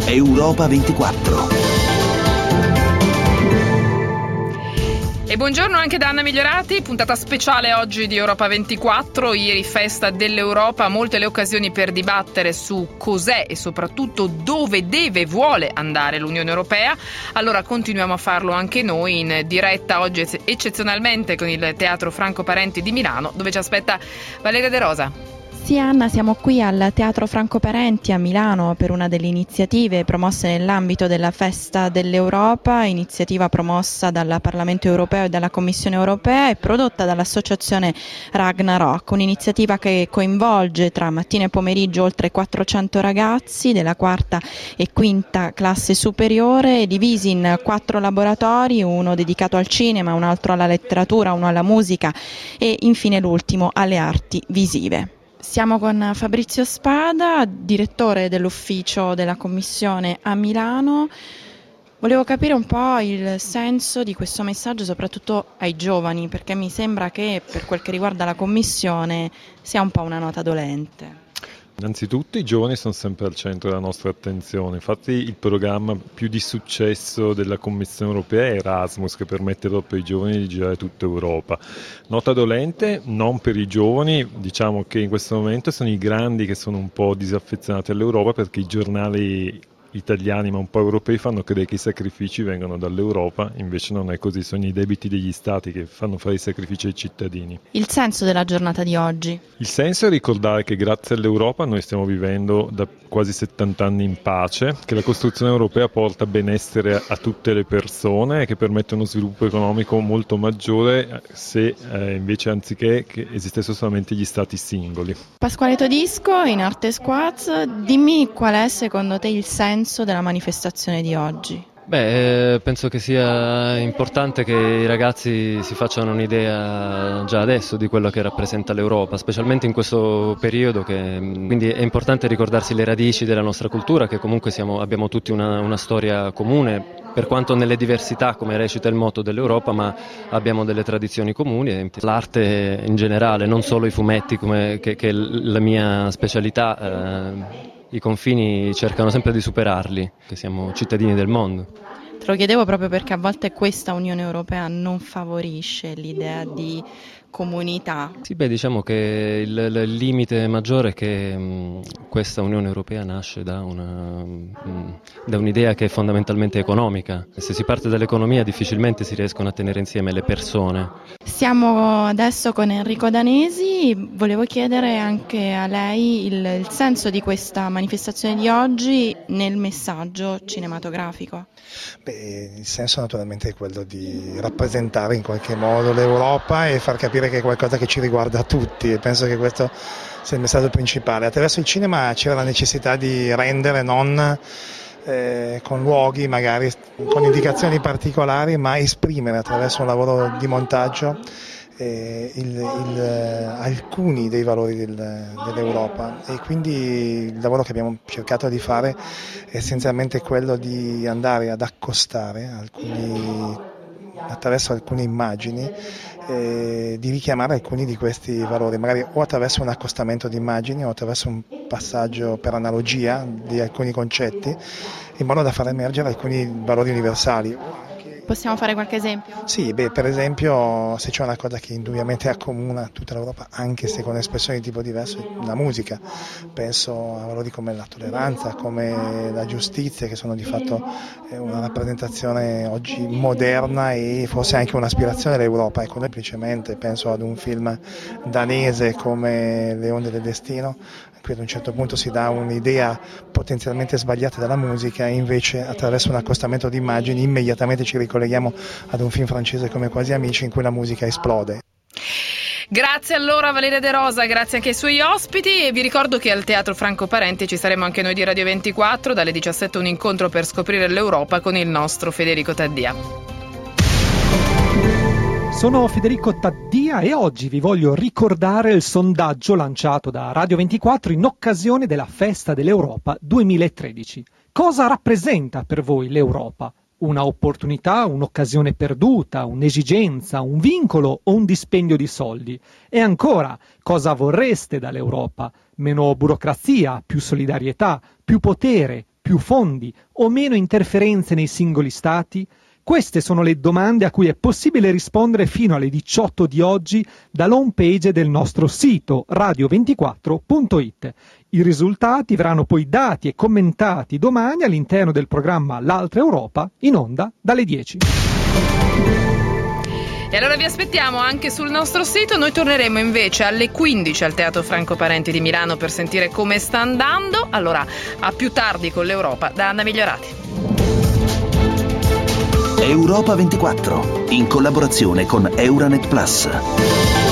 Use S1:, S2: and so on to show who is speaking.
S1: Europa 24.
S2: E buongiorno anche da Anna Migliorati, puntata speciale oggi di Europa 24, ieri festa dell'Europa, molte le occasioni per dibattere su cos'è e soprattutto dove deve e vuole andare l'Unione Europea. Allora continuiamo a farlo anche noi in diretta oggi eccezionalmente con il Teatro Franco Parenti di Milano, dove ci aspetta Valeria De Rosa.
S3: Sì Anna, siamo qui al Teatro Franco Parenti a Milano per una delle iniziative promosse nell'ambito della Festa dell'Europa, iniziativa promossa dal Parlamento Europeo e dalla Commissione Europea e prodotta dall'associazione Ragnarok, un'iniziativa che coinvolge tra mattina e pomeriggio oltre 400 ragazzi della quarta e quinta classe superiore, divisi in 4 laboratori, uno dedicato al cinema, un altro alla letteratura, uno alla musica e infine l'ultimo alle arti visive. Siamo con Fabrizio Spada, direttore dell'ufficio della Commissione a Milano. Volevo capire un po' il senso di questo messaggio, soprattutto ai giovani, perché mi sembra che per quel che riguarda la Commissione sia un po' una nota dolente.
S4: Innanzitutto i giovani sono sempre al centro della nostra attenzione, infatti il programma più di successo della Commissione Europea è Erasmus, che permette proprio ai giovani di girare tutta Europa. Nota dolente non per i giovani, diciamo che in questo momento sono i grandi che sono un po' disaffezionati all'Europa, perché i giornali italiani ma un po' europei fanno credere che i sacrifici vengano dall'Europa, invece non è così, sono i debiti degli stati che fanno fare i sacrifici ai cittadini.
S3: Il senso della giornata di oggi?
S4: Il senso è ricordare che grazie all'Europa noi stiamo vivendo da quasi 70 anni in pace, che la costruzione europea porta benessere a tutte le persone e che permette uno sviluppo economico molto maggiore se invece anziché che esistessero solamente gli stati singoli.
S3: Pasquale Todisco, in Arte Squaz, dimmi qual è secondo te il senso della manifestazione di oggi?
S5: Penso che sia importante che i ragazzi si facciano un'idea già adesso di quello che rappresenta l'Europa, specialmente in questo periodo, quindi è importante ricordarsi le radici della nostra cultura, che comunque abbiamo tutti una storia comune, per quanto nelle diversità, come recita il motto dell'Europa, ma abbiamo delle tradizioni comuni, l'arte in generale, non solo i fumetti che è la mia specialità. I confini cercano sempre di superarli, che siamo cittadini del mondo.
S3: Te lo chiedevo proprio perché a volte questa Unione Europea non favorisce l'idea di comunità.
S5: Sì, diciamo che il limite maggiore è che questa Unione Europea nasce da un'idea che è fondamentalmente economica. E se si parte dall'economia difficilmente si riescono a tenere insieme le persone.
S3: Siamo adesso con Enrico Danesi, volevo chiedere anche a lei il senso di questa manifestazione di oggi nel messaggio cinematografico.
S6: Il senso naturalmente è quello di rappresentare in qualche modo l'Europa e far capire che è qualcosa che ci riguarda tutti, e penso che questo sia il messaggio principale. Attraverso il cinema c'era la necessità di rendere non con luoghi magari con indicazioni particolari, ma esprimere attraverso un lavoro di montaggio alcuni dei valori dell'Europa, e quindi il lavoro che abbiamo cercato di fare è essenzialmente quello di andare ad accostare attraverso alcune immagini, di richiamare alcuni di questi valori, magari o attraverso un accostamento di immagini o attraverso un passaggio per analogia di alcuni concetti, in modo da far emergere alcuni valori universali.
S3: Possiamo fare qualche esempio?
S6: Sì, per esempio, se c'è una cosa che indubbiamente accomuna tutta l'Europa, anche se con espressioni di tipo diverso, è la musica. Penso a valori come la tolleranza, come la giustizia, che sono di fatto una rappresentazione oggi moderna e forse anche un'aspirazione dell'Europa. Ecco, semplicemente penso ad un film danese come Le onde del destino, qui ad un certo punto si dà un'idea potenzialmente sbagliata della musica, e invece attraverso un accostamento di immagini immediatamente ci ricolleghiamo ad un film francese come Quasi amici, in cui la musica esplode.
S2: Grazie allora Valeria De Rosa, grazie anche ai suoi ospiti, e vi ricordo che al Teatro Franco Parenti ci saremo anche noi di Radio 24, dalle 17 un incontro per scoprire l'Europa con il nostro Federico Taddia.
S7: Sono Federico Taddia e oggi vi voglio ricordare il sondaggio lanciato da Radio 24 in occasione della Festa dell'Europa 2013. Cosa rappresenta per voi l'Europa? Una opportunità, un'occasione perduta, un'esigenza, un vincolo o un dispendio di soldi? E ancora, cosa vorreste dall'Europa? Meno burocrazia, più solidarietà, più potere, più fondi o meno interferenze nei singoli stati? Queste sono le domande a cui è possibile rispondere fino alle 18 di oggi dall'home page del nostro sito radio24.it. I risultati verranno poi dati e commentati domani all'interno del programma L'Altra Europa, in onda dalle 10.
S2: E allora vi aspettiamo anche sul nostro sito. Noi torneremo invece alle 15 al Teatro Franco Parenti di Milano per sentire come sta andando. Allora, a più tardi con l'Europa da Anna Migliorati.
S1: Europa 24, in collaborazione con Euranet Plus.